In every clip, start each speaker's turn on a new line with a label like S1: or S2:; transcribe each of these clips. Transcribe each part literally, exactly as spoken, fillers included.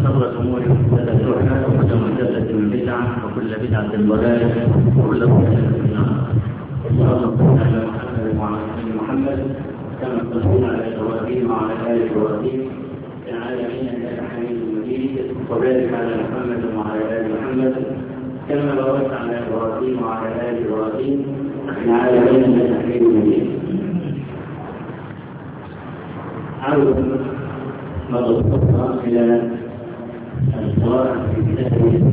S1: وشر الأمور محدثاتها وكل محدثة بدعة وكل بدعة ضلالة وكل ضلالة في النار. اللهم صل على محمد وعلى آل محمد كما صليت على إبراهيم وعلى آل إبراهيم في العالمين إنك حميد مجيد، وبارك على محمد وعلى آل محمد كما باركت على إبراهيم وعلى آل إبراهيم في العالمين إنك حميد مجيد. عودة مرة إلى القراءة في كتاب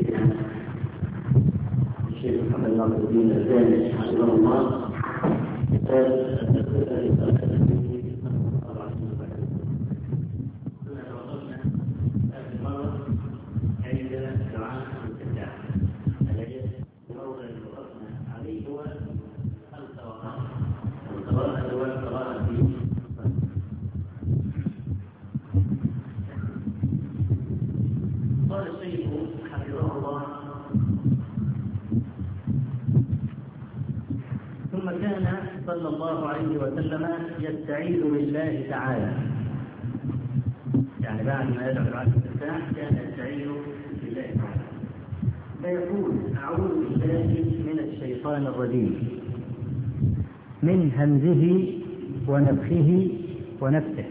S1: الشيخ محمد ناصر الدين الألباني حفظه الله.
S2: صلى الله عليه وسلم يستعيذ بالله تعالى، يعني بعد ما يدعو بعد الاستفتاح كان يستعيذ بالله تعالى فيقول: أعوذ بالله من الشيطان الرجيم من همزه ونفخه ونفثه.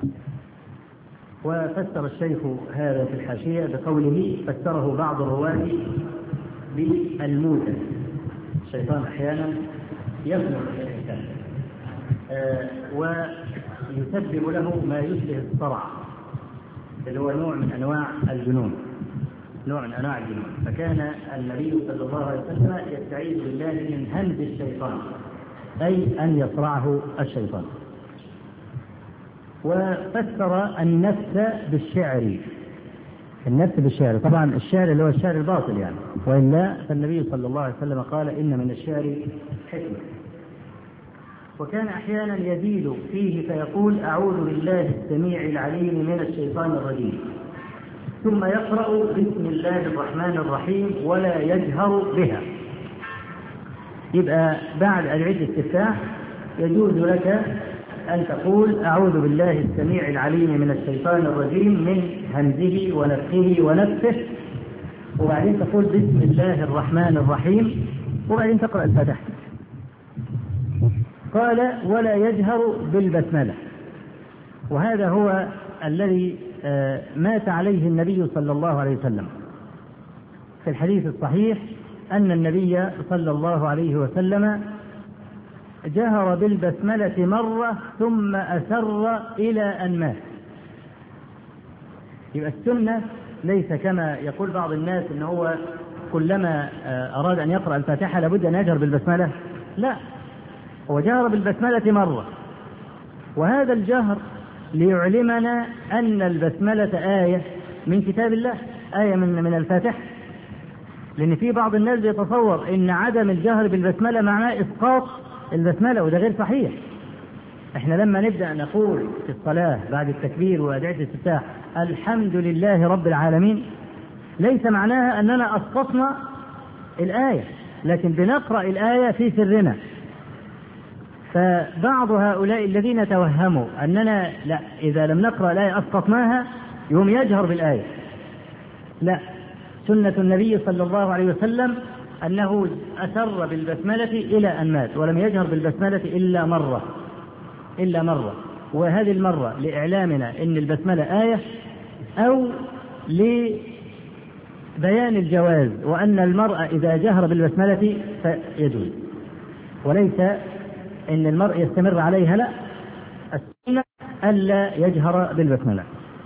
S2: وفسر الشيخ هذا في الحاشية بقوله: فسره بعض الرواة بالموتى. الشيطان أحيانا يفلح الإنسان آه ويسبب له ما يشبه الصرع، اللي هو نوع من أنواع الجنون نوع من أنواع الجنون فكان النبي صلى الله عليه وسلم يستعيذ بالله من همز الشيطان، أي أن يصرعه الشيطان. وفسر النفس بالشعر النفس بالشعر طبعا الشعر اللي هو الشعر الباطل يعني، وإلا فالنبي صلى الله عليه وسلم قال: إن من الشعر حكمة. وكان أحيانا يزيد فيه فيقول: أعوذ بالله السميع العليم من الشيطان الرجيم، ثم يقرأ بسم الله الرحمن الرحيم ولا يجهر بها. يبقى بعد أدعية الاستفتاح يجوز لك أن تقول: أعوذ بالله السميع العليم من الشيطان الرجيم من همزه ونفخه ونفثه، وبعدين تقول بسم الله الرحمن الرحيم، وبعدين تقرأ الفاتحة. قال: ولا يجهر بالبسملة. وهذا هو الذي مات عليه النبي صلى الله عليه وسلم. في الحديث الصحيح أن النبي صلى الله عليه وسلم جهر بالبسملة مرة ثم أسر إلى أن مات. يبقى السنة ليس كما يقول بعض الناس إن هو كلما أراد أن يقرأ الفاتحة لابد أن يجهر بالبسملة. لا، هو جهر بالبسملة مرة، وهذا الجهر ليعلمنا أن البسملة آية من كتاب الله، آية من من الفاتحة. لأن في بعض الناس يتصور إن عدم الجهر بالبسملة معناه إسقاط البسملة، وده غير صحيح. احنا لما نبدأ نقول في الصلاة بعد التكبير وأدعية الاستفتاح الحمد لله رب العالمين، ليس معناها أننا أسقطنا الآية، لكن بنقرأ الآية في سرنا. فبعض هؤلاء الذين توهموا أننا لا، إذا لم نقرأ الآية أسقطناها، يوم يجهر بالآية. لا، سنة النبي صلى الله عليه وسلم أنه أسر بالبسملة إلى أن مات، ولم يجهر بالبسملة إلا مرة إلا مرة وهذه المرة لإعلامنا أن البسملة آية، أو لبيان الجواز، وأن المرء إذا جهر بالبسملة فيجوز، وليس أن المرء يستمر عليها. لا، السنة ألا يجهر بالبسملة.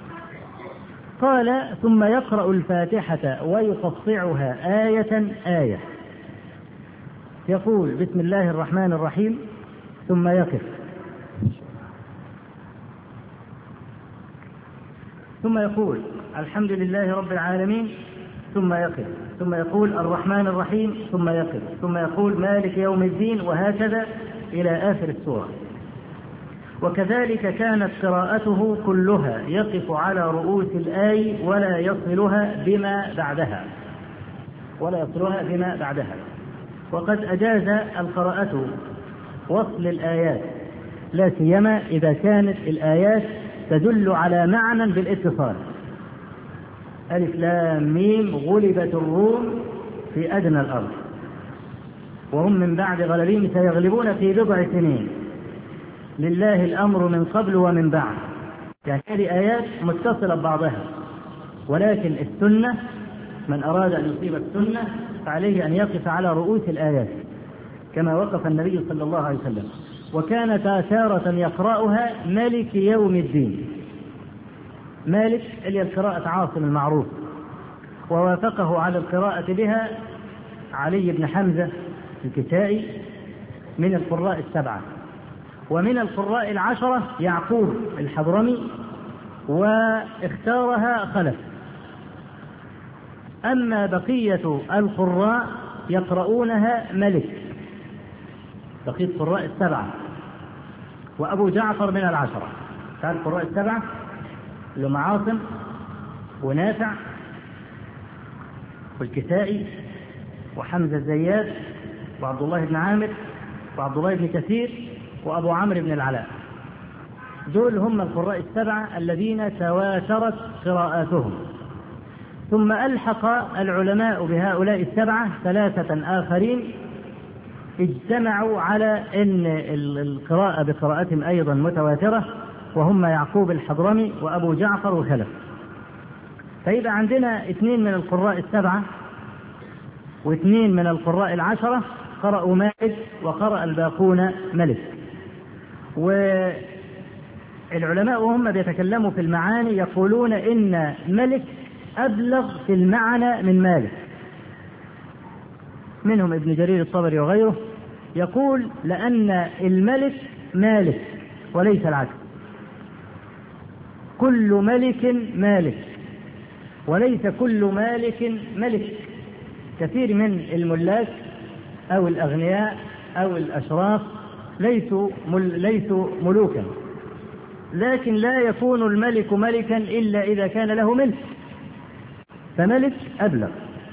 S2: قال: ثم يقرأ الفاتحة ويقطعها آية آية. يقول بسم الله الرحمن الرحيم ثم يقف، ثم يقول الحمد لله رب العالمين ثم يقف، ثم يقول الرحمن الرحيم ثم يقف، ثم يقول مالك يوم الدين، وهكذا إلى آخر السورة. وكذلك كانت قراءته كلها يقف على رؤوس الآي ولا يصلها بما بعدها ولا يصلها بما بعدها وقد أجاز القراءة وصل الآيات، لا سيما إذا كانت الآيات تدل على معنى بالاتصال. ألف لام ميم غلبت الروم في أدنى الأرض وهم من بعد غلبهم سيغلبون في بضع سنين لله الأمر من قبل ومن بعد. يعني هذه آيات متصلة ببعضها، ولكن السنة من أراد أن يصيب السنة فعليه أن يقف على رؤوس الآيات كما وقف النبي صلى الله عليه وسلم. وكان تارة يقرأها مالك يوم الدين، مالك اللي القراءة عاصم المعروف، ووافقه على القراءة بها علي بن حمزة الكسائي من القراء السبعة، ومن القراء العشرة يعقوب الحضرمي، واختارها خلف. أما بقية القراء يقرؤونها ملك، بقية القراء السبعة، وأبو جعفر من العشرة. تعرف القراء السبعة اللي هم عاصم ونافع والكسائي وحمزة الزيات وعبد الله بن عامر وعبد الله بن كثير وأبو عمرو بن العلاء، دول هم القراء السبعة الذين تواترت قراءاتهم. ثم ألحق العلماء بهؤلاء السبعة ثلاثة آخرين اجتمعوا على أن القراءة بقراءتهم أيضا متواترة، وهم يعقوب الحضرمي وأبو جعفر وخلف. فيبقى عندنا اثنين من القراء السبعة واثنين من القراء العشرة قرأوا مالك، وقرأ الباقون ملك. والعلماء وهم بيتكلموا في المعاني يقولون إن ملك أبلغ في المعنى من مالك، منهم ابن جرير الطبري وغيره يقول لأن الملك مالك وليس العكس، كل ملك مالك وليس كل مالك ملك. كثير من الملاك أو الأغنياء أو الأشراف ليسوا, مل ليسوا ملوكا، لكن لا يكون الملك ملكا إلا إذا كان له ملك، فملك أبلغ.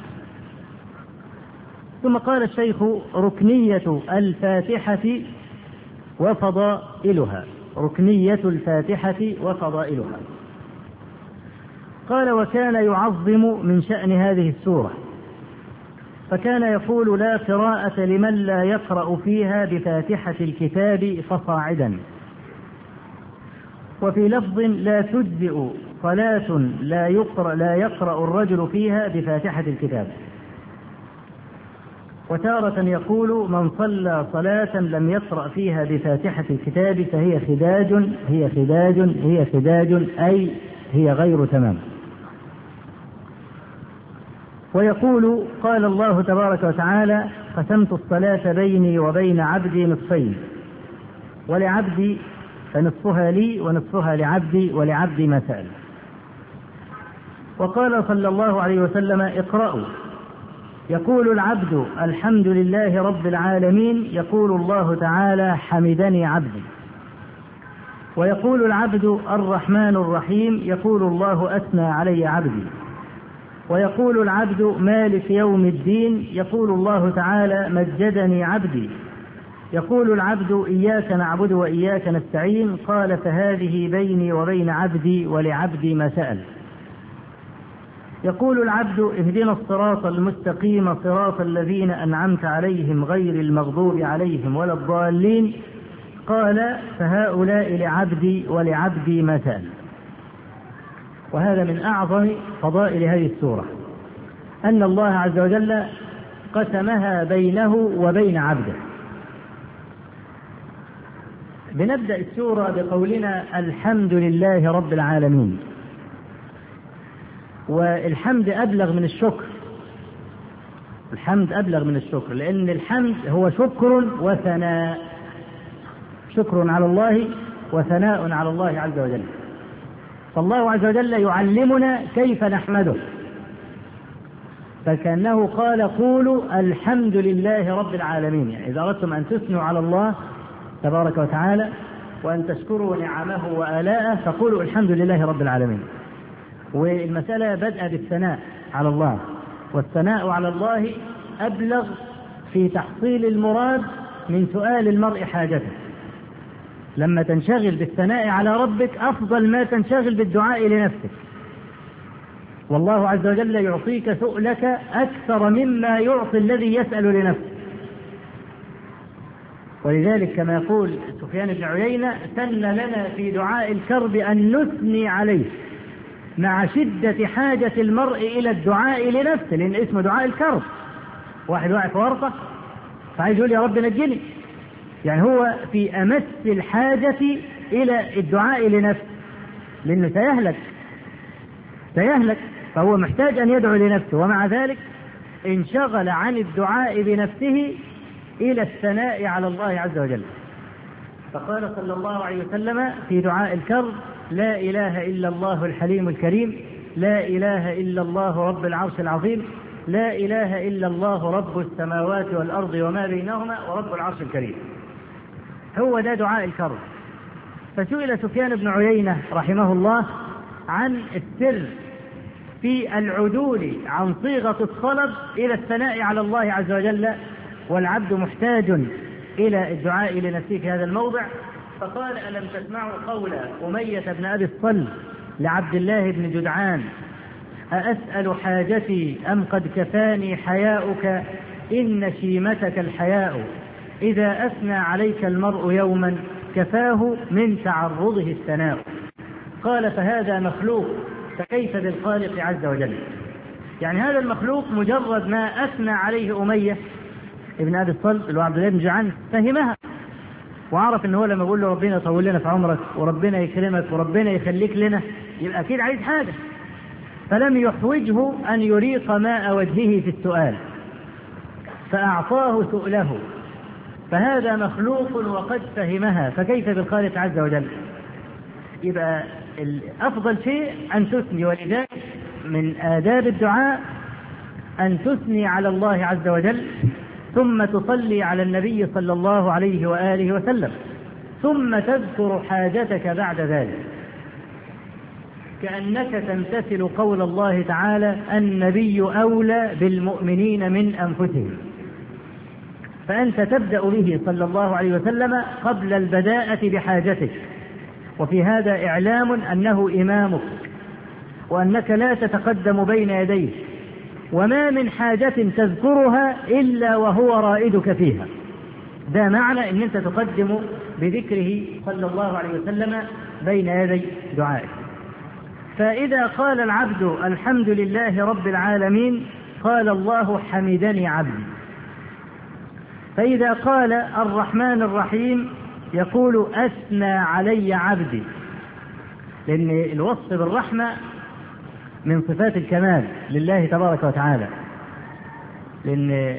S2: ثم قال الشيخ ركنية الفاتحة وفضائلها، ركنية الفاتحة وفضائلها. قال وكان يعظم من شأن هذه السورة، فكان يقول لا قراءة لمن لا يقرأ فيها بفاتحة الكتاب فصاعدا. وفي لفظ لا تجزئ صلاة لا يقرأ, لا يقرأ الرجل فيها بفاتحة الكتاب. وتارة يقول من صلى صلاة لم يقرأ فيها بفاتحة الكتاب فهي خداج هي خداج هي خداج أي هي غير تمام. ويقول قال الله تبارك وتعالى قسمت الصلاة بيني وبين عبدي نصفين ولعبدي فنصفها لي ونصفها لعبدي ولعبدي ما سأل. وقال صلى الله عليه وسلم اقرأوا، يقول العبد الحمد لله رب العالمين، يقول الله تعالى حمدني عبدي. ويقول العبد الرحمن الرحيم، يقول الله أثنى علي عبدي. ويقول العبد مالك يوم الدين، يقول الله تعالى مجدني عبدي. يقول العبد إياك نعبد وإياك نستعين، قال فهذه بيني وبين عبدي ولعبدي ما سأل. يقول العبد اهدنا الصراط المستقيم صراط الذين أنعمت عليهم غير المغضوب عليهم ولا الضالين، قال فهؤلاء لعبدي ولعبدي ما سأل. وهذا من أعظم فضائل هذه السورة، أن الله عز وجل قسمها بينه وبين عبده. بنبدأ السورة بقولنا الحمد لله رب العالمين. والحمد أبلغ من الشكر، الحمد أبلغ من الشكر، لأن الحمد هو شكر وثناء، شكر على الله وثناء على الله عز وجل. فالله عز وجل يعلمنا كيف نحمده، فكأنه قال قولوا الحمد لله رب العالمين. يعني إذا أردتم أن تثنوا على الله تبارك وتعالى وأن تشكروا نعمه وآلاءه فقولوا الحمد لله رب العالمين. والمسألة بدأ بالثناء على الله، والثناء على الله أبلغ في تحصيل المراد من سؤال المرء حاجته. لما تنشغل بالثناء على ربك أفضل ما تنشغل بالدعاء لنفسك، والله عز وجل يعطيك سؤلك أكثر مما يعطي الذي يسأل لنفسه. ولذلك كما يقول سفيان بن عيينة: سن لنا في دعاء الكرب أن نثني عليه مع شدة حاجة المرء إلى الدعاء لنفسه، لأن اسمه دعاء الكرب. واحد واقع في ورطة فعايز يقول يا رب نجني، يعني هو في أمس الحاجة إلى الدعاء لنفسه، لأنه سيهلك سيهلك فهو محتاج أن يدعو لنفسه، ومع ذلك انشغل عن الدعاء بنفسه إلى الثناء على الله عز وجل. فقال صلى الله عليه وسلم في دعاء الكرب: لا إله إلا الله الحليم الكريم، لا إله إلا الله رب العرش العظيم، لا إله إلا الله رب السماوات والأرض وما بينهما ورب العرش الكريم. هو ده دعاء الكرب. فسئل سفيان بن عيينة رحمه الله عن السر في العدول عن صيغة الطلب إلى الثناء على الله عز وجل، والعبد محتاج إلى الدعاء لنفسه في هذا الموضع. فقال: ألم تسمعوا قول أمية بن أبي الصلب لعبد الله بن جدعان: أأسأل حاجتي أم قد كفاني حياؤك، إن شيمتك الحياء، إذا أثنى عليك المرء يوما كفاه من تعرضه الثناء. قال: فهذا مخلوق، فكيف بالخالق عز وجل؟ يعني هذا المخلوق مجرد ما أثنى عليه أمية ابن أبي الصلب اللي هو عبد الله بن جدعان فهمها، وعرف ان هو لما يقول له ربنا طول لنا في عمرك وربنا يكرمك وربنا يخليك لنا، يبقى اكيد عايز حاجه، فلم يحوجه ان يريق ماء وجهه في السؤال، فاعطاه سؤله. فهذا مخلوق وقد فهمها، فكيف بالخالق عز وجل؟ يبقى افضل شيء ان تثني، ولذلك من آداب الدعاء ان تثني على الله عز وجل، ثم تصلي على النبي صلى الله عليه وآله وسلم، ثم تذكر حاجتك بعد ذلك، كأنك تمتثل قول الله تعالى: النبي أولى بالمؤمنين من أنفسهم. فأنت تبدأ به صلى الله عليه وسلم قبل البداءة بحاجتك، وفي هذا إعلام أنه إمامك، وأنك لا تتقدم بين يديه، وما من حاجة تذكرها إلا وهو رائدك فيها. ده معنى أن أنت تقدم بذكره صلى الله عليه وسلم بين يدي دعائك. فإذا قال العبد الحمد لله رب العالمين قال الله حمدني عبدي. فإذا قال الرحمن الرحيم يقول أثنى علي عبدي، لأن الوصف بالرحمة من صفات الكمال لله تبارك وتعالى، لأن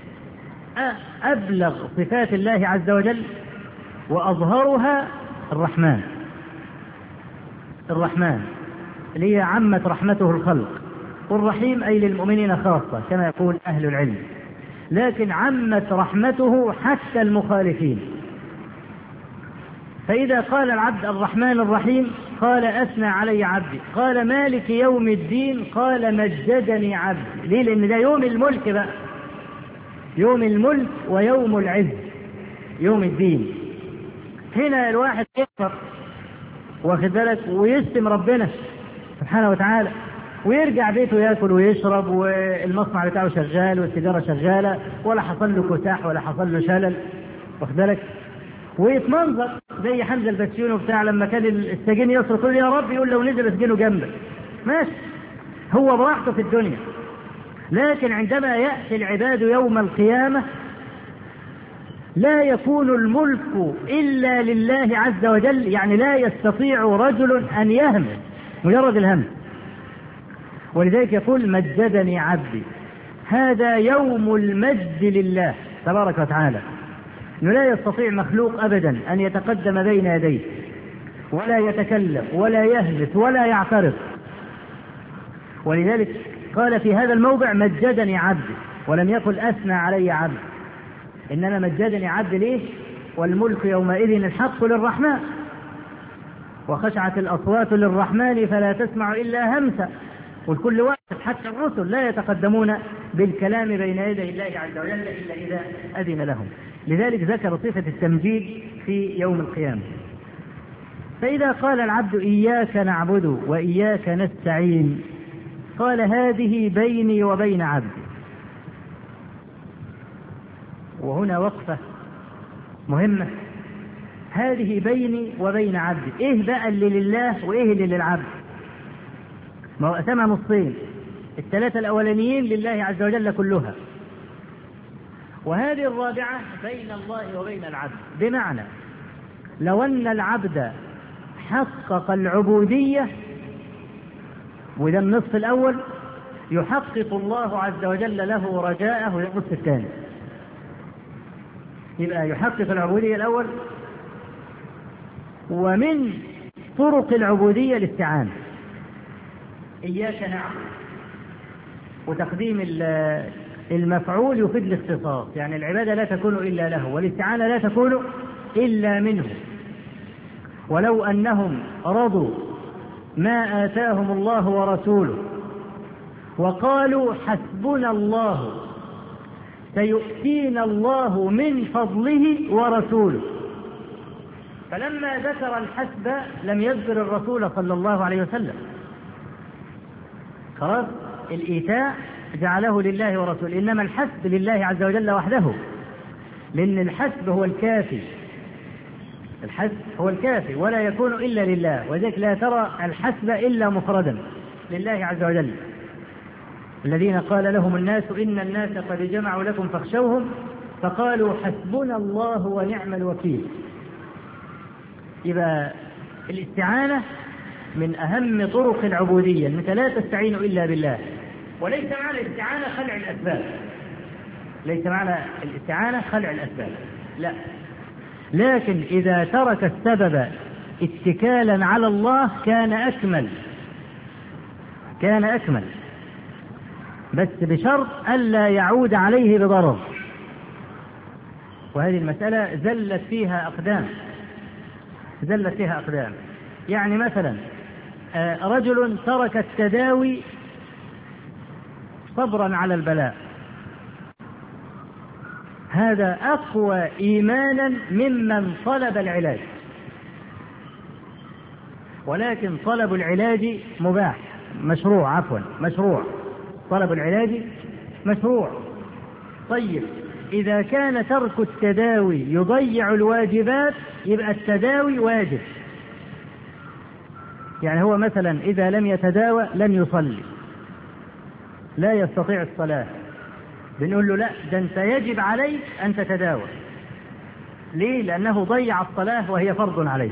S2: أبلغ صفات الله عز وجل وأظهرها الرحمن. الرحمن اللي هي عمت رحمته الخلق، والرحيم أي للمؤمنين خاصة كما يقول أهل العلم، لكن عمت رحمته حتى المخالفين. فإذا قال العبد الرحمن الرحيم قال أثنى علي عبدي. قال مالك يوم الدين قال مجدني عبدي. ليه؟ لأن ده يوم الملك بقى، يوم الملك ويوم العز، يوم الدين. هنا الواحد يكفر واخد بالك ويشتم ربنا سبحانه وتعالى، ويرجع بيته ياكل ويشرب والمصنع بتاعه شغال والسيجاره شغاله ولا حصل له كساح ولا حصل له شلل واخد بالك، ويتمنظر زي حمزه البسيوني بتاع لما كان السجين يصرخ يقول يا رب، يقول لو نزل اسجنه جنبك ماشي، هو براحته في الدنيا. لكن عندما يأتي العباد يوم القيامة لا يكون الملك إلا لله عز وجل، يعني لا يستطيع رجل أن يهمس مجرد الهمس. ولذلك يقول مجدني عبدي، هذا يوم المجد لله تبارك وتعالى، إنه لا يستطيع مخلوق أبدا أن يتقدم بين يديه ولا يتكلم ولا يهمس ولا يعترض. ولذلك قال في هذا الموضع مجدني عبدي، ولم يقل أثنى علي عبدي، إنما مجدني عبدي. ليه؟ والملك يومئذ الحق للرحمن، وخشعت الأصوات للرحمن فلا تسمع إلا همسا. والكل واحد حتى الرسل لا يتقدمون بالكلام بين يدي الله عز وجل إلا إذا أذن لهم. لذلك ذكر صفة التمجيد في يوم القيامة. فإذا قال العبد إياك نعبد وإياك نستعين قال هذه بيني وبين عبدي. وهنا وقفة مهمة، هذه بيني وبين عبدي، ايه بقى اللي لله وايه اللي للعبد؟ ما هو قسمها نصين، الثلاثة الأولانيين لله عز وجل كلها، وهذه الرابعة بين الله وبين العبد. بمعنى لو أن العبد حقق العبودية، وده النصف الأول، يحقق الله عز وجل له رجاءه، وده النصف الثاني. يبقى يحقق العبودية الأول، ومن طرق العبودية الاستعانة، إياك نعبد، وتقديم المفعول يفيد الاختصاص، يعني العبادة لا تكون إلا له، والاستعانة لا تكون إلا منه. ولو أنهم رضوا ما آتاهم الله ورسوله وقالوا حسبنا الله سيؤتينا الله من فضله ورسوله، فلما ذكر الحسب لم يذكر الرسول صلى الله عليه وسلم. خلاص، الإيتاء جعله لله ورسوله، إنما الحسب لله عز وجل وحده، لأن الحسب هو الكافي، الحسب هو الكافي ولا يكون إلا لله، وذلك لا ترى الحسب إلا مفردا لله عز وجل. الذين قال لهم الناس إن الناس قد جمعوا لكم فاخشوهم فقالوا حسبنا الله ونعم الوكيل. يبقى الاستعانة من أهم طرق العبودية، أنك لا تستعين إلا بالله. وليس معنى الاستعانة خلع الأسباب، ليس معنى الاستعانة خلع الأسباب، لا، لكن إذا ترك السبب اتكالا على الله كان أكمل، كان أكمل، بس بشرط ألا يعود عليه بضرر. وهذه المسألة زلت فيها أقدام، زلت فيها أقدام. يعني مثلا رجل ترك التداوي صبرا على البلاء، هذا أقوى إيمانا ممن طلب العلاج، ولكن طلب العلاج مباح، مشروع، عفوا مشروع، طلب العلاج مشروع. طيب إذا كان ترك التداوي يضيع الواجبات يبقى التداوي واجب. يعني هو مثلا إذا لم يتداوى لن يصلي، لا يستطيع الصلاة، بنقول له لا، ده أنت يجب عليك أن تتداوى. ليه؟ لأنه ضيع الصلاة وهي فرض عليه.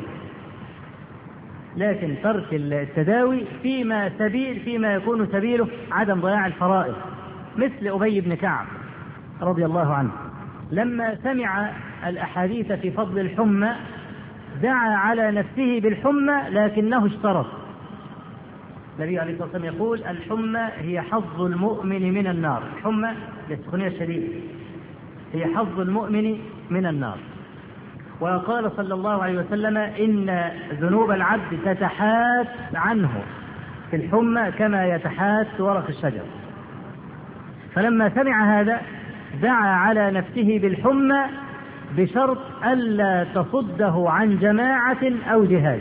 S2: لكن ترك التداوي فيما سبيل فيما يكون سبيله عدم ضياع الفرائض، مثل أبي بن كعب رضي الله عنه لما سمع الأحاديث في فضل الحمى دعا على نفسه بالحمى، لكنه اشترط. النبي عليه الصلاة والسلام يقول الحمى هي حظ المؤمن من النار، الحمى للسخونية الشديدة هي حظ المؤمن من النار. وقال صلى الله عليه وسلم إن ذنوب العبد تتحات عنه في الحمى كما يتحات ورق الشجر. فلما سمع هذا دعا على نفسه بالحمى بشرط ألا تصده عن جماعة أو جهاد.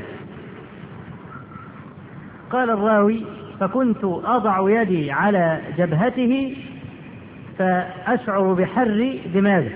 S2: قال الراوي فكنت أضع يدي على جبهته فأشعر بحر دماغه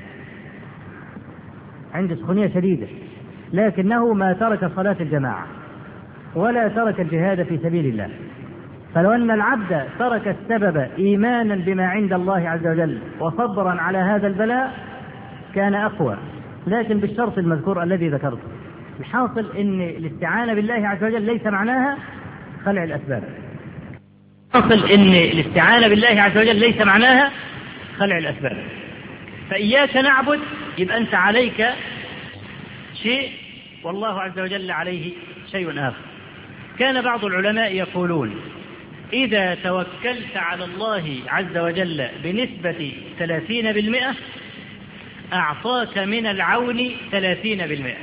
S2: عند سخونية شديدة، لكنه ما ترك صلاة الجماعة ولا ترك الجهاد في سبيل الله. فلو أن العبد ترك السبب إيمانا بما عند الله عز وجل وصبرا على هذا البلاء كان أقوى، لكن بالشرط المذكور الذي ذكرته. الحاصل أن الاستعانة بالله عز وجل ليس معناها خلع الأسباب. الحاصل أن الاستعانة بالله عز وجل ليس معناها خلع الأسباب. فإياك نعبد يبقى أنت عليك شيء والله عز وجل عليه شيء آخر. كان بعض العلماء يقولون إذا توكلت على الله عز وجل بنسبة ثلاثين بالمئة أعطاك من العون ثلاثين بالمئة،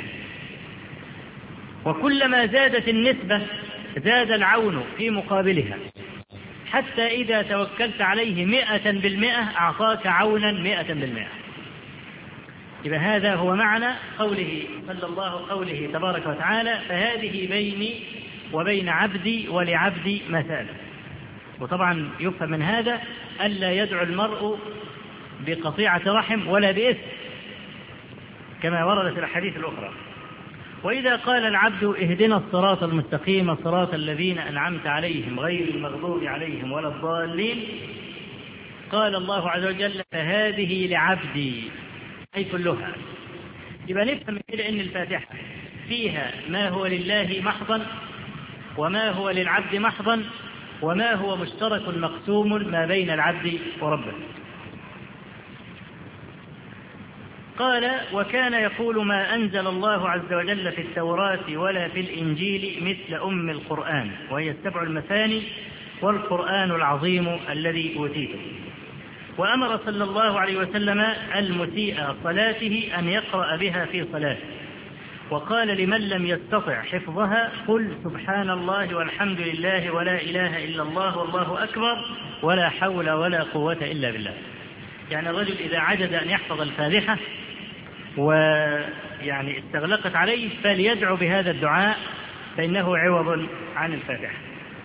S2: وكلما زادت النسبة زاد العون في مقابلها، حتى إذا توكلت عليه مئة بالمئة أعطاك عونا مئة بالمئة. يبقى هذا هو معنى قوله صلى الله قوله تبارك وتعالى فهذه بيني وبين عبدي ولعبدي مثال. وطبعا يفهم من هذا ألا يدعو المرء بقطيعة رحم ولا بإثم كما ورد في الحديث الأخرى. وإذا قال العبد اهدنا الصراط المستقيم صراط الذين أنعمت عليهم غير المغضوب عليهم ولا الضالين، قال الله عز وجل فهذه لعبدي أي كلها. يبقى نفهم كده أن الفاتحة فيها ما هو لله محضا وما هو للعبد محضا وما هو مشترك مقسوم ما بين العبد وربه. قال وكان يقول ما أنزل الله عز وجل في التوراة ولا في الإنجيل مثل أم القرآن وهي السبع المثاني والقرآن العظيم الذي أوتيته. وأمر صلى الله عليه وسلم المسيء صلاته أن يقرأ بها في صلاته، وقال لمن لم يستطع حفظها قل سبحان الله والحمد لله ولا إله إلا الله والله أكبر ولا حول ولا قوة إلا بالله. يعني الرجل إذا عجز أن يحفظ الفاتحة ويعني استغلقت عليه فليدعو بهذا الدعاء فإنه عوض عن الفاتحة.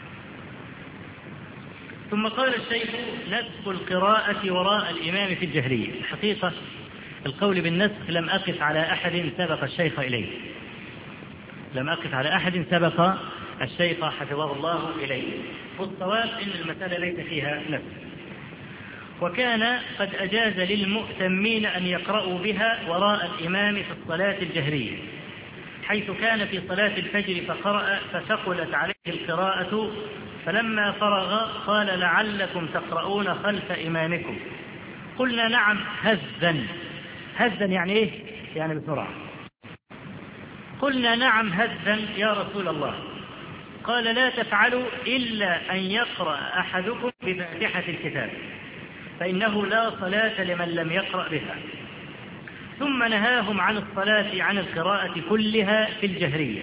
S2: ثم قال الشيخ نسخ القراءة وراء الإمام في الجهرية. الحقيقة القول بالنسخ لم أقف على أحد سبق الشيخ إليه، لم أقف على أحد سبق الشيخ حفظه الله إليه، والصواب إن المسألة ليس فيها نسخ. وكان قد أجاز للمؤتمين أن يقرأوا بها وراء الإمام في الصلاة الجهرية، حيث كان في صلاة الفجر فقرأ فثقلت عليه القراءة فلما فرغ قال لعلكم تقرؤون خلف إمامكم. قلنا نعم هزا. هزا يعني إيه؟ يعني بسرعة. قلنا نعم هزا يا رسول الله. قال لا تفعلوا إلا أن يقرأ أحدكم بفاتحة الكتاب فإنه لا صلاة لمن لم يقرأ بها. ثم نهاهم عن الصلاة عن القراءة كلها في الجهرية،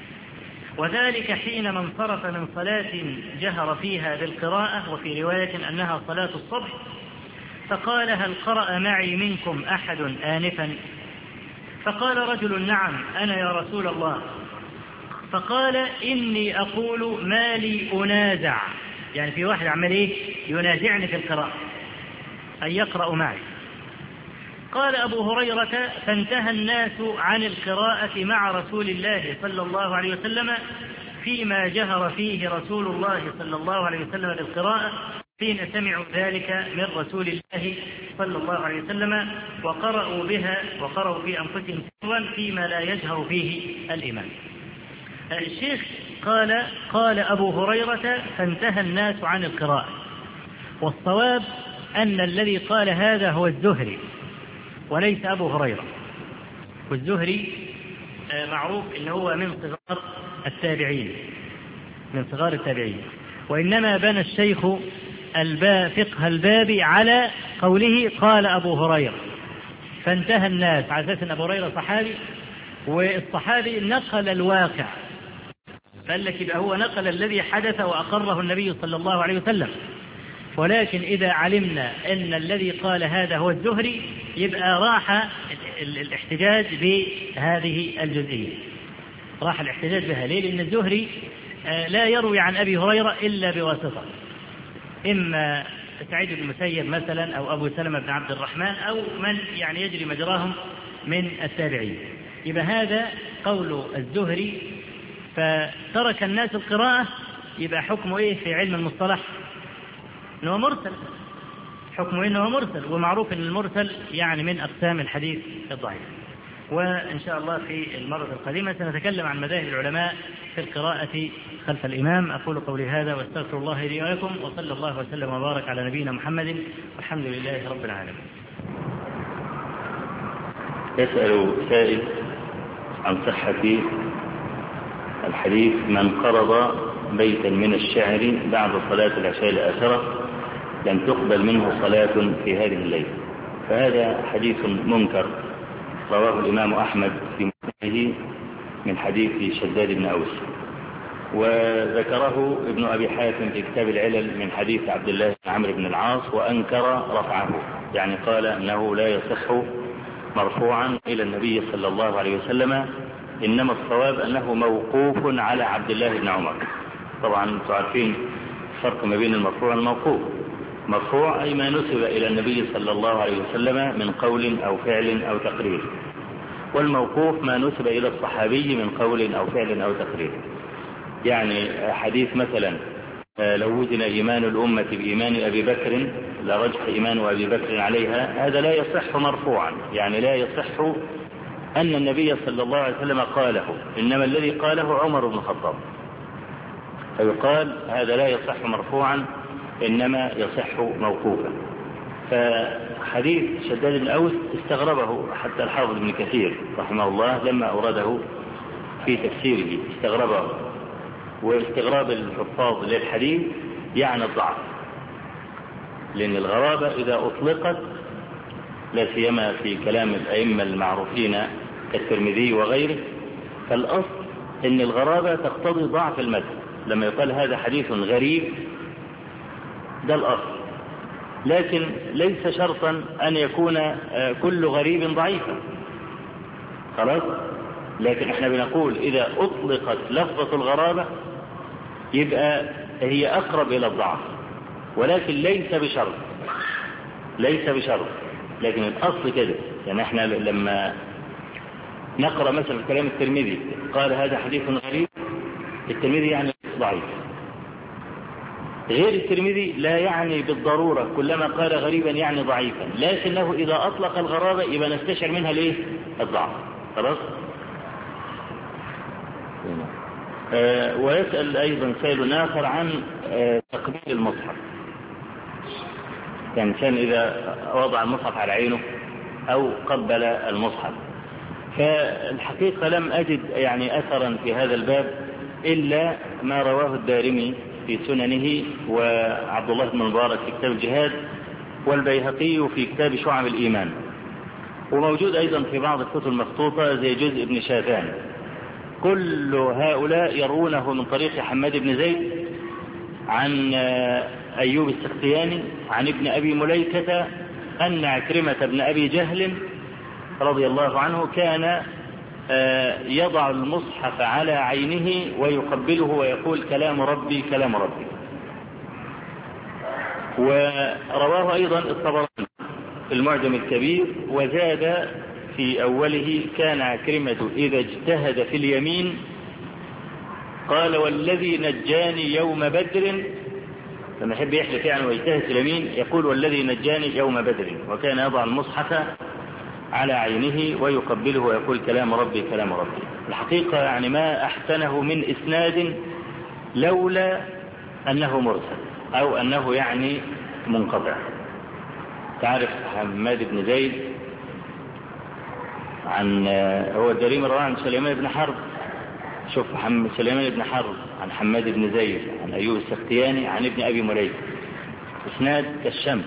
S2: وذلك حينما انصرف من صلاة جهر فيها بالقراءة، وفي رواية أنها صلاة الصبح، فقال هل قرأ معي منكم أحد آنفا؟ فقال رجل نعم أنا يا رسول الله. فقال إني أقول ما لي أنازع، يعني في واحد عمل إيه؟ ينازعني في القراءة أن يقرأ معي. قال أبو هريرة فانتهى الناس عن القراءة مع رسول الله صلى الله عليه وسلم فيما جهر فيه رسول الله صلى الله عليه وسلم بالقراءة حين سمعوا ذلك من رسول الله صلى الله عليه وسلم وقرأوا بها وقرأوا في أنفسهم سرا فيما لا يجهر فيه الإمام. الشيخ قال قال أبو هريرة فانتهى الناس عن القراءة، والصواب أن الذي قال هذا هو الزهري وليس أبو هريرة. والزهري معروف إنه هو من صغار التابعين من صغار التابعين وإنما بنى الشيخ الباب فقه الباب على قوله قال أبو هريرة فانتهى الناس، على أساس أن أبو هريرة صحابي والصحابي نقل الواقع، قال لك يبقى هو نقل الذي حدث وأقره النبي صلى الله عليه وسلم. ولكن إذا علمنا أن الذي قال هذا هو الزهري يبقى راح الاحتجاج بهذه الجزئية، راح الاحتجاج بها. ليه؟ لأن الزهري لا يروي عن أبي هريرة إلا بواسطة، إما سعيد بن المسيب مثلا أو أبو سلمة بن عبد الرحمن أو من يعني يجري مجراهم من التابعين. يبقى هذا قول الزهري فترك الناس القراءة، يبقى حكمه إيه في علم المصطلح؟ إنه مرسل. حكمه إنه مرسل، ومعروف أن المرسل يعني من أقسام الحديث الضعيف. وإن شاء الله في المرة القادمة سنتكلم عن مذاهب العلماء في القراءة خلف الإمام. أقول قولي هذا واستغفر الله لي ولكم، وصلى الله وسلم وبارك على نبينا محمد والحمد لله رب العالمين.
S1: يسأل سائل عن صحة الحديث من قرض بيتا من الشعر بعد صلاة العشاء الآخرة لم تقبل منه صلاة في هذه الليلة، فهذا حديث منكر رواه الإمام أحمد في مسنده من حديث شداد بن أوس، وذكره ابن أبي حاتم في كتاب العلل من حديث عبد الله بن عمرو بن العاص وأنكر رفعه، يعني قال أنه لا يصح مرفوعا إلى النبي صلى الله عليه وسلم، إنما الصواب أنه موقوف على عبد الله بن عمر. طبعا تعرفين الفرق ما بين المرفوع والموقوف. مرفوع أي ما نسب إلى النبي صلى الله عليه وسلم من قول أو فعل أو تقرير، والموقوف ما نسب إلى الصحابي من قول أو فعل أو تقرير. يعني حديث مثلا لو وزن إيمان الأمة بإيمان أبي بكر لرجح إيمان أبي بكر عليها، هذا لا يصح مرفوعا، يعني لا يصح أن النبي صلى الله عليه وسلم قاله، إنما الذي قاله عمر بن الخطاب، فيقال هذا لا يصح مرفوعا إنما يصح موقوفا. فحديث شداد بن أوس استغربه حتى الحافظ ابن كثير رحمه الله لما أورده في تفسيره، استغربه، واستغراب الحفاظ للحديث يعني الضعف، لأن الغرابة إذا أطلقت لا سيما في كلام الأئمة المعروفين كالترمذي وغيره، فالأصل أن الغرابة تقتضي ضعف المتن. لما يقال هذا حديث غريب ده الأصل، لكن ليس شرطا أن يكون كل غريب ضعيفا، خلاص. لكن احنا بنقول إذا أطلقت لفظة الغرابة يبقى هي أقرب إلى الضعف، ولكن ليس بشرط، ليس بشرط، لكن الأصل كده. يعني احنا لما نقرأ مثلا كلام الترمذي قال هذا حديث غريب، الترمذي يعني ضعيف. غير الترمذي لا يعني بالضرورة كلما قال غريبا يعني ضعيفا، لكنه إذا أطلق الغرابة يبقى نستشعر منها ليه الضعف، خلاص. آه ويسأل أيضا سائل آخر عن آه تقبيل المصحف. يعني كان إذا وضع المصحف على عينه أو قبل المصحف، فالحقيقة لم أجد يعني أثرا في هذا الباب إلا ما رواه الدارمي في سننه، وعبد الله بن مبارك في كتاب الجهاد، والبيهقي في كتاب شعب الإيمان، وموجود أيضا في بعض الكتب المخطوطة زي جزء ابن شاذان. كل هؤلاء يرونه من طريق حماد بن زيد عن أيوب السختياني عن ابن أبي مليكة أن عكرمة بن أبي جهل رضي الله عنه كان يضع المصحف على عينه ويقبله ويقول كلام ربي كلام ربي. ورواه أيضا الطبراني في المعجم الكبير، وزاد في أوله كان عكرمة إذا اجتهد في اليمين قال والذي نجاني يوم بدر، لما يحب يحلف يعني ويجتهد في اليمين يقول والذي نجاني يوم بدر، وكان يضع المصحف على عينه ويقبله ويقول كلام ربي كلام ربي. الحقيقة يعني ما أحسنه من إسناد لولا أنه مرسل أو أنه يعني منقطع. تعرف حماد بن زيد عن هو الدريم رواه عن سليمان بن حرب، شوف سليمان بن حرب عن حماد بن زيد عن أيوب السختياني عن ابن أبي مليكة، إسناد كالشمس،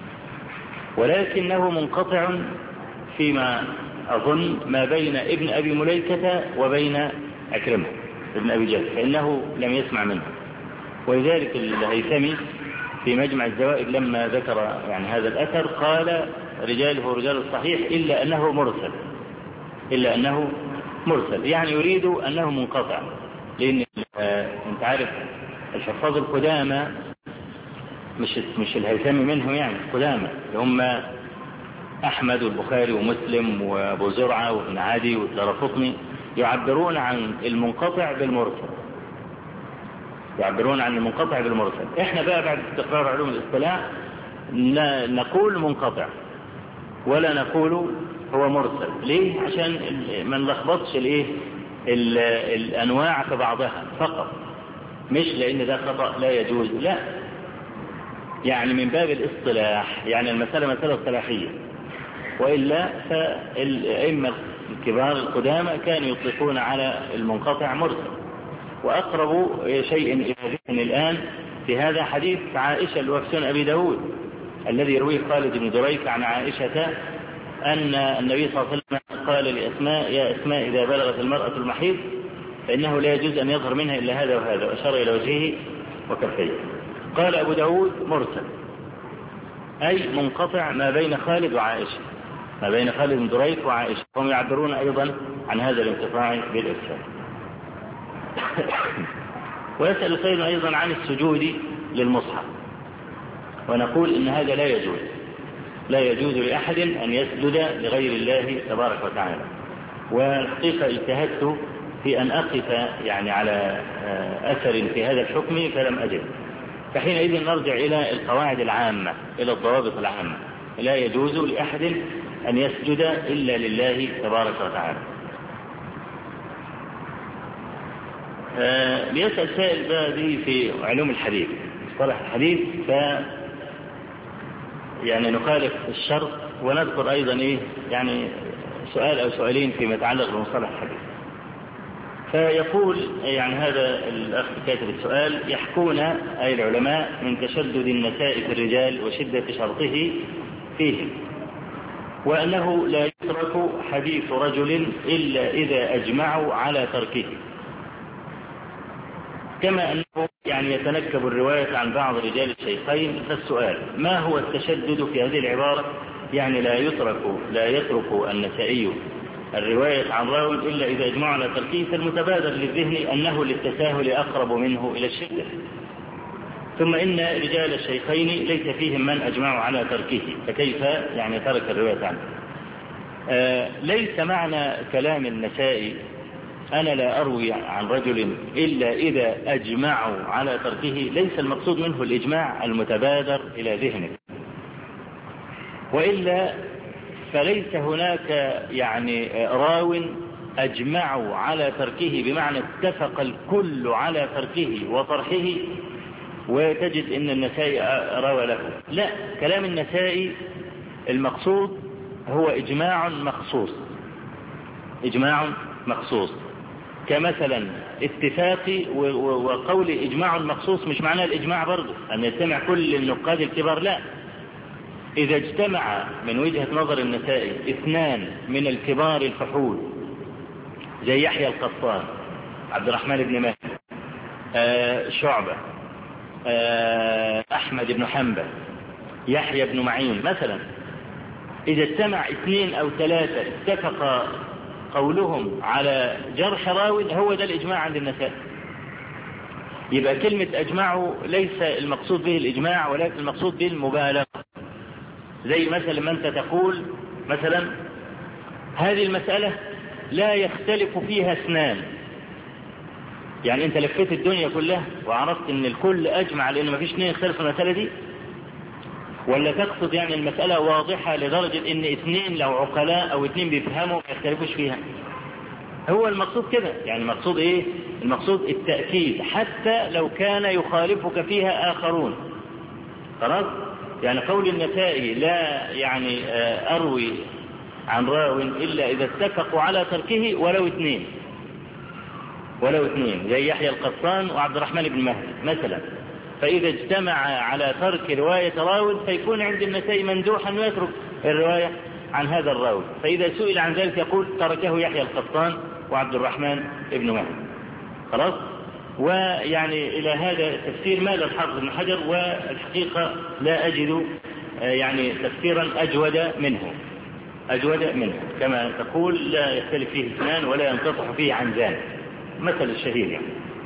S1: ولكنه منقطع فيما أظن ما بين ابن أبي مليكة وبين عكرمة ابن أبي جهل، فإنه لم يسمع منه. ولذلك الهيثمي في مجمع الزوائد لما ذكر يعني هذا الأثر قال رجاله رجال الصحيح إلا أنه مرسل، إلا أنه مرسل، يعني يريد أنه منقطع. لأن آه أنت عارف الحفاظ القدامى مش مش الهيثمي منهم، يعني القدامى اللي هم أحمد والبخاري ومسلم وأبو زرعة وابن عدي والدارقطني يعبرون عن المنقطع بالمرسل، يعبرون عن المنقطع بالمرسل. احنا بقى بعد استقرار علوم الاصطلاح نقول منقطع ولا نقول هو مرسل. ليه؟ عشان ما نلخبطش الايه الانواع في بعضها فقط، مش لان ده خطأ لا يجوز، لا، يعني من باب الاصطلاح، يعني المسألة مسألة اصطلاحية. وإلا فالأئمة الكبار القدامى كانوا يطلقون على المنقطع مرسل. وأقرب شيء إلى ذهن الآن في هذا حديث عائشة اللي هو في سنن أبي داود الذي يرويه خالد بن دريك عن عائشة أن النبي صلى الله عليه وسلم قال لأسماء يا أسماء إذا بلغت المرأة المحيض فإنه لا يجوز أن يظهر منها إلا هذا وهذا، وأشار إلى وجهه وكفيه. قال أبو داود مرسل أي منقطع ما بين خالد وعائشة، ما بين خالد بن دريك وعائشة، هم يعبرون أيضا عن هذا الانقطاع بالإرسال. ويسأل سيد أيضا عن السجود للمصحف، ونقول إن هذا لا يجوز، لا يجوز لأحد أن يسجد لغير الله تبارك وتعالى. والحقيقة اجتهدت في أن أقف يعني على أثر في هذا الحكم فلم أجد، فحينئذ نرجع إلى القواعد العامة، إلى الضوابط العامة. لا يجوز لأحد أن يسجد إلا لله تبارك وتعالى. آه ليسأل سائل بقى دي في علوم الحديث، مصطلح الحديث، ف يعني نخالف الشرط ونذكر أيضا إيه يعني سؤال أو سؤالين فيما يتعلق بمصطلح الحديث. فيقول يعني هذا الأخ كاتب السؤال: يحكون أي العلماء من تشدد النساء في الرجال وشدة شرطه فيهم، وأنه لا يترك حديث رجل إلا إذا أجمعوا على تركه، كما أنه يعني يتنكب الرواية عن بعض رجال الشيخين. فالسؤال: ما هو التشدد في هذه العبارة؟ يعني لا يترك لا يترك النسائي الرواية عن راو إلا إذا أجمعوا على تركه، فالمتبادر للذهن أنه للتساهل أقرب منه إلى الشدة، ثم إن رجال الشيخين ليس فيهم من أجمعوا على تركه، فكيف يعني ترك الرواية عنه؟ آه ليس معنى كلام النسائي أنا لا أروي عن رجل إلا إذا أجمعوا على تركه، ليس المقصود منه الإجماع المتبادر إلى ذهنك، وإلا فليس هناك يعني راو أجمعوا على تركه بمعنى اتفق الكل على تركه وطرحه وتجد إن النسائي روى له. لا، كلام النسائي المقصود هو إجماع مخصوص، إجماع مخصوص، كمثلا اتفاقي وقول إجماع مخصوص مش معناه الإجماع برضه أن يجتمع كل النقاد الكبار، لا. إذا اجتمع من وجهة نظر النسائي اثنان من الكبار الفحول زي يحيى القطان، عبد الرحمن بن مهدي، آه شعبة، آه أحمد بن حنبل، يحيى بن معين مثلا، إذا اجتمع اثنين أو ثلاثة اتفق قولهم على جرح راو، هو ده الإجماع عند النسائي. يبقى كلمة أجمعوا ليس المقصود به الإجماع، ولكن المقصود به المبالغة. زي مثلا ما أنت تقول مثلا هذه المسألة لا يختلف فيها اثنان، يعني أنت لفيت الدنيا كلها وعرفت أن الكل أجمع لأن ما فيش اثنين يختلفوا المسألة دي، ولا تقصد يعني المسألة واضحة لدرجة أن اثنين لو عقلاء أو اثنين بيفهموا ما يختلفوش فيها؟ هو المقصود كده، يعني المقصود إيه؟ المقصود التأكيد حتى لو كان يخالفك فيها آخرون. خلاص؟ يعني قول النسائي لا يعني أروي عن راو إلا إذا اتفقوا على تركه ولو اثنين، ولو اثنين زي يحيى القطان وعبد الرحمن بن مهدي مثلا، فإذا اجتمع على ترك رواية راو فيكون عند النسائي مندوحا أن يترك الرواية عن هذا الراوي، فإذا سئل عن ذلك يقول تركه يحيى القطان وعبد الرحمن بن مهدي. خلاص؟ ويعني إلى هذا التفسير مال الحافظ ابن حجر، والحقيقة لا أجد يعني تفسيرا أجود منه، أجود منه كما تقول لا يختلف فيه اثنان ولا ينقطع فيه عنزان، مثل الشهير يعني.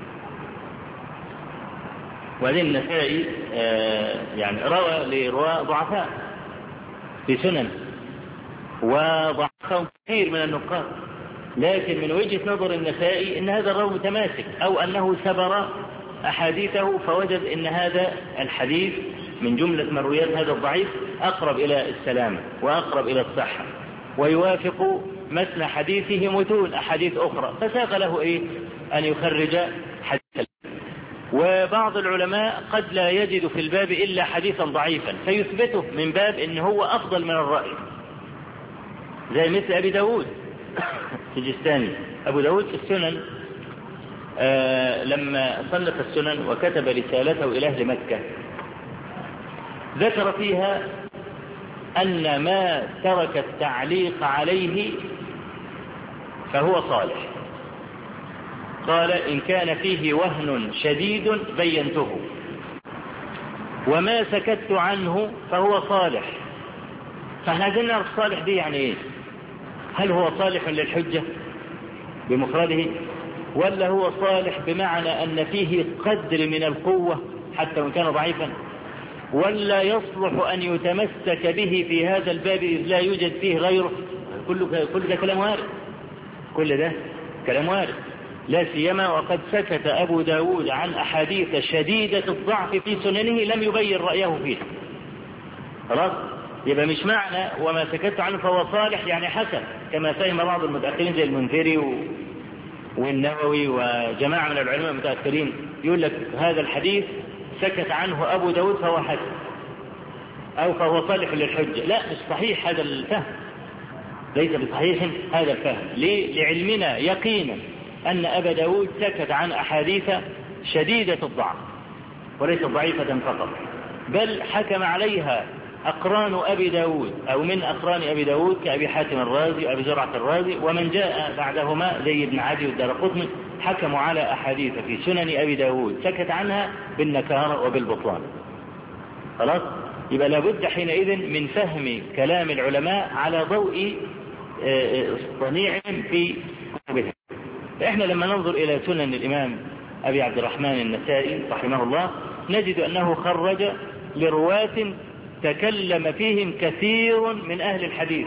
S1: وبعدين النسائي يعني روى لرواة ضعفاء في سنن وضعفهم كثير من النقاد، لكن من وجهة نظر النسائي ان هذا الراوي متماسك او انه سبر احاديثه، فوجد ان هذا الحديث من جملة مرويات هذا الضعيف اقرب الى السلامة واقرب الى الصحة، ويوافق مثل حديثه متون احاديث اخرى، فساق له ايه ان يخرج حديثا. وبعض العلماء قد لا يجد في الباب الا حديثا ضعيفا فيثبته من باب ان هو افضل من الرأي، زي مثل ابي داود سجستاني. أبو داود في السنن آه لما صنف السنن وكتب رسالته إلى أهل مكة ذكر فيها أن ما ترك التعليق عليه فهو صالح. قال إن كان فيه وهن شديد بينته، وما سكت عنه فهو صالح. فاحنا عايزين نعرف الصالح دي يعني ايه؟ هل هو صالح للحجة بمفرده، ولا هو صالح بمعنى أن فيه قدر من القوة حتى وإن كان ضعيفا؟ ولا يصلح أن يتمسك به في هذا الباب إذ لا يوجد فيه غيره؟ كل كل ده كلام وارد، كل ده كلام وارد، لا سيما وقد سكت أبو داود عن أحاديث شديدة الضعف في سننه لم يبين رأيه فيه. خلاص، يبقى مش معنى وما سكت عنه فهو صالح يعني حسن، كما فهم بعض المتأخرين زي المنذري و... والنووي وجماعة من العلماء المتأخرين يقول لك هذا الحديث سكت عنه أبو داود فهو حسن أو فهو صالح للحجة. لا، مش صحيح هذا الفهم، ليس بصحيح هذا الفهم. ليه؟ لعلمنا يقينا أن أبا داود سكت عن أحاديث شديدة الضعف وليس ضعيفة فقط، بل حكم عليها أقران أبي داود أو من أقران أبي داود كأبي حاتم الرازي وأبي زرعة الرازي ومن جاء بعدهما زي ابن عدي والدارقطني، حكموا على أحاديث في سنن أبي داود سكت عنها بالنكارة وبالبطلان. خلاص، يبقى لابد حينئذ من فهم كلام العلماء على ضوء صنيع في كتبهم. فإحنا لما ننظر إلى سنن الإمام أبي عبد الرحمن النسائي رحمه الله نجد أنه خرج لرواة تكلم فيهم كثير من أهل الحديث،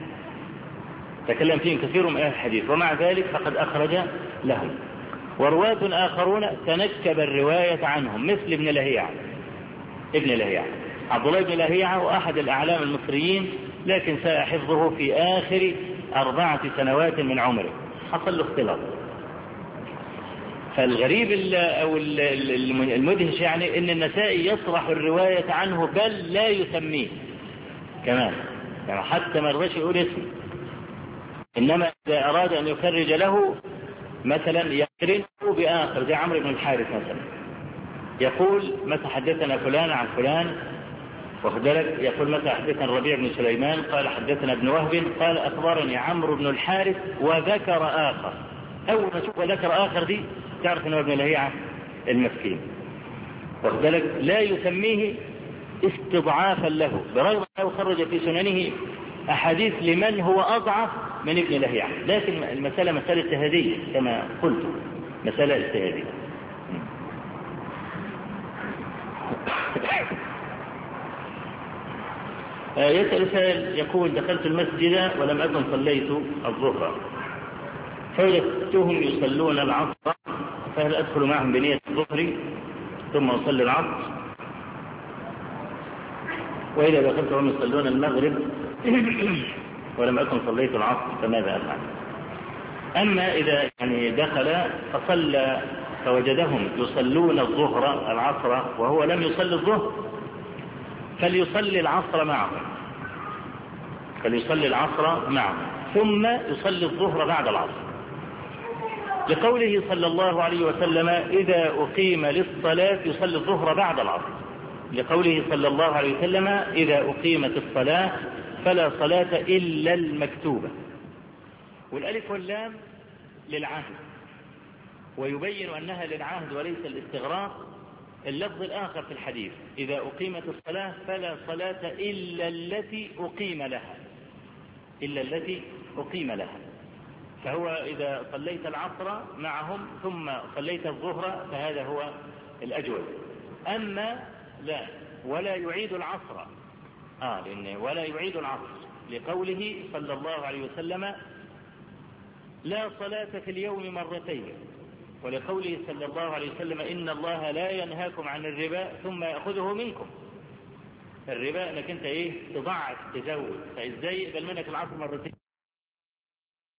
S1: تكلم فيهم كثير من أهل الحديث، ومع ذلك فقد أخرج لهم. ورواة آخرون تنكب الرواية عنهم مثل ابن لهيعة، ابن لهيعة عبد الله بن لهيعة وأحد الأعلام المصريين، لكن ساء حفظه في آخر أربعة سنوات من عمره، حصل له اختلاط. فالغريب أو المدهش يعني أن النسائي يصرح الرواية عنه بل لا يسميه كمان، يعني حتى ما رضاش يقول اسمه، إنما إذا أراد أن يخرج له مثلا يقرنه بآخر زي عمرو بن الحارث مثلا، يقول متى حدثنا فلان عن فلان، وخذلك يقول متى حدثنا الربيع بن سليمان قال حدثنا ابن وهب قال أخبرني عمرو بن الحارث وذكر آخر. أول ما تشوف ذكر آخر دي تعرف أنه ابن لهيعة المسكين، وخذلك لا يسميه استضعافا له، برغم أنه خرج في سننه أحاديث لمن هو أضعف من ابن لهيعة، لكن المسألة مسألة اجتهادية كما قلت، مسألة اجتهادية. يسأل سائل يقول دخلت المسجد ولم أكن صليت الظهر فوجدتهم يصلون العصر، فهل أدخل معهم بنية الظهر ثم أصلي العصر؟ وإذا دخلت وهم يصلون المغرب ولم أكن صليت العصر فماذا أفعل؟ أما إذا يعني دخل فصلى فوجدهم يصلون الظهر العصر وهو لم يصلي الظهر فليصلي العصر معهم، فليصلي العصر معهم ثم يصلي الظهر بعد العصر، لقوله صلى الله عليه وسلم إذا أقيم للصلاة يصلي الظهر بعد العصر، لقوله صلى الله عليه وسلم إذا أقيمت الصلاة فلا صلاة إلا المكتوبة. والألف واللام للعهد، ويبين أنها للعهد وليس الاستغراق اللفظ الآخر في الحديث إذا أقيمت الصلاة فلا صلاة إلا التي أقيم لها، إلا التي أقيم لها. فهو إذا صليت العصر معهم ثم صليت الظهر فهذا هو الأجود. أما لا ولا يعيد العصر، آه لأن ولا يعيد العصر لقوله صلى الله عليه وسلم لا صلاة في اليوم مرتين، ولقوله صلى الله عليه وسلم إن الله لا ينهاكم عن الربا ثم يأخذه منكم. الربا انك انت ايه تضعف تزود، فازاي يقبل منك العصر مرتين؟